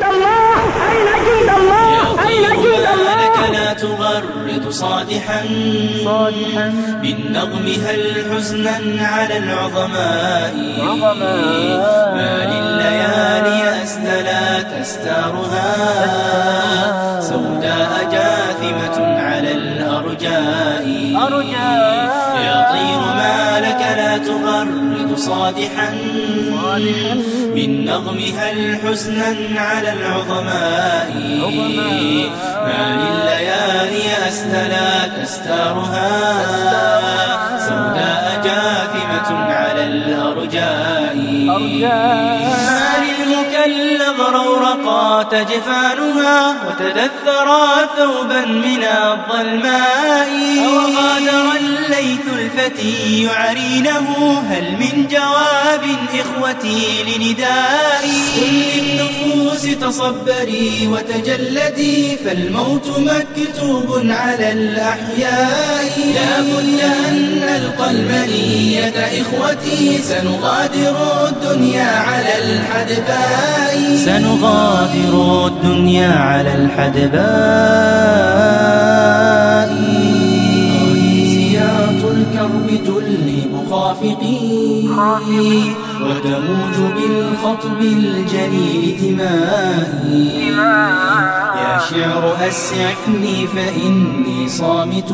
جند الله؟ أين جند الله؟ أين جند الله؟ لك لا تغرد صادحا بالنظم هل حزنا على العظماء ما لليالي أسدلت أستارها سوداء جاثمة على الأرجاء يا طير ما لك لا تغرد صادحا بالنظم هل حزنا على العظماء ما لليالي أسدلت أستارها سوداء جاثمة على الأرجاء ما للمكلظ رورقات جفانها وتدثرت ثوبا من الظلماء وغادر الليث الفتي يعرينه هل من جواب إخوتي لندائي قل للنفوس تصبري وتجلدي فالموت مكتوب على الأحياء لا بد أن نلقى المنية إخوتي سنغادر الدنيا على الحدباء سنغادر الدنيا على الحدباء سياط الكرب تلي مخافقي وتموج بالخطب الجليل دمائي يا شعر أسعفني فإني صامت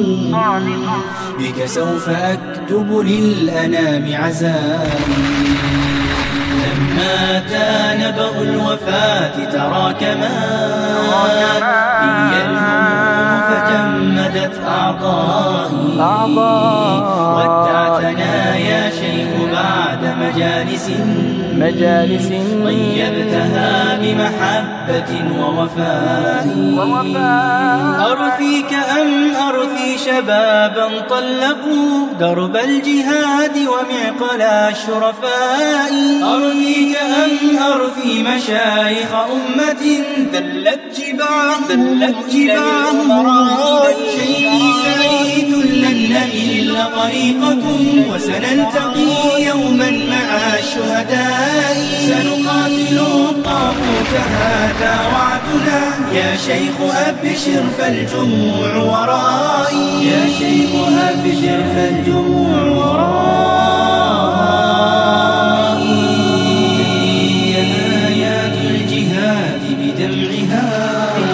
بك سوف أكتب للأنام عزائي لما تانبأ الوفاة تراكما هي الهموم فجمدت أعضائي ودعتنا يا شيخ بعد مجالس طيبتها بمحبة ووفاء أرثيك أم أرثي شبابا طلقوا درب الجهاد ومعقل الشرفاء أرثيك أم أرثي مشايخ أمة ذلت جباه مرائي شيخي سعيد لن نمل طريقكم وسنلتقي يوما مع الشهداء سنقاتل الطاغوت هذا وعدنا يا شيخ أبشر فالجموع ورائي يا شيخ أبشر فالجموع ورائي آيات الجهاد بدمعها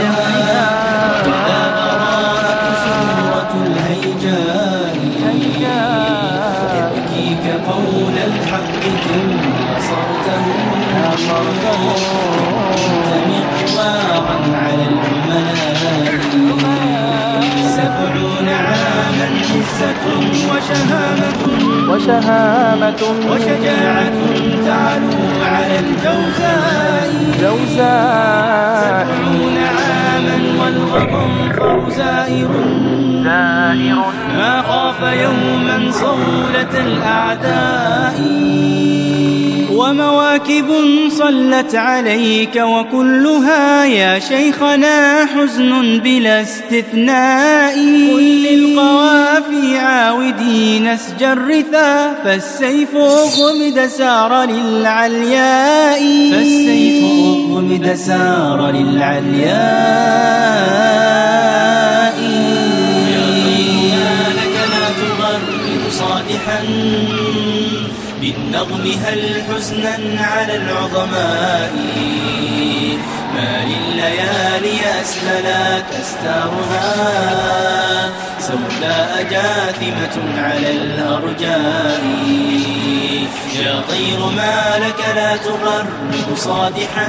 وذا براءة سورة الهيجاء يبكيك قول الحق كم ناصرته كنت مقوارا على العملاء 70 عاما عزة وشهامة وشجاعة تعلو على الجوزاء 70 عاما والغضنفر زائر ما خاف يوما صولة الأعداء ومواكب صلت عليك وكلها يا شيخنا حزن بلا استثناء قل للقوافي عاودي نسج الرثا فالسيف أغمد سار للعلياء صادحا بالنظم هل حزنا على العظماء ما لليالي أسللت أستارها سوداء جاثمة على الأرجاء يا طير ما لك لا تغرد صادحا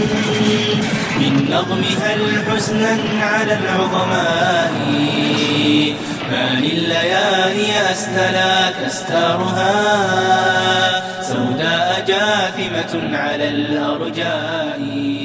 بالنظم هل حزنا على العظماء ما لليالي أسدلت أستارها سوداء جاثمة على الأرجاء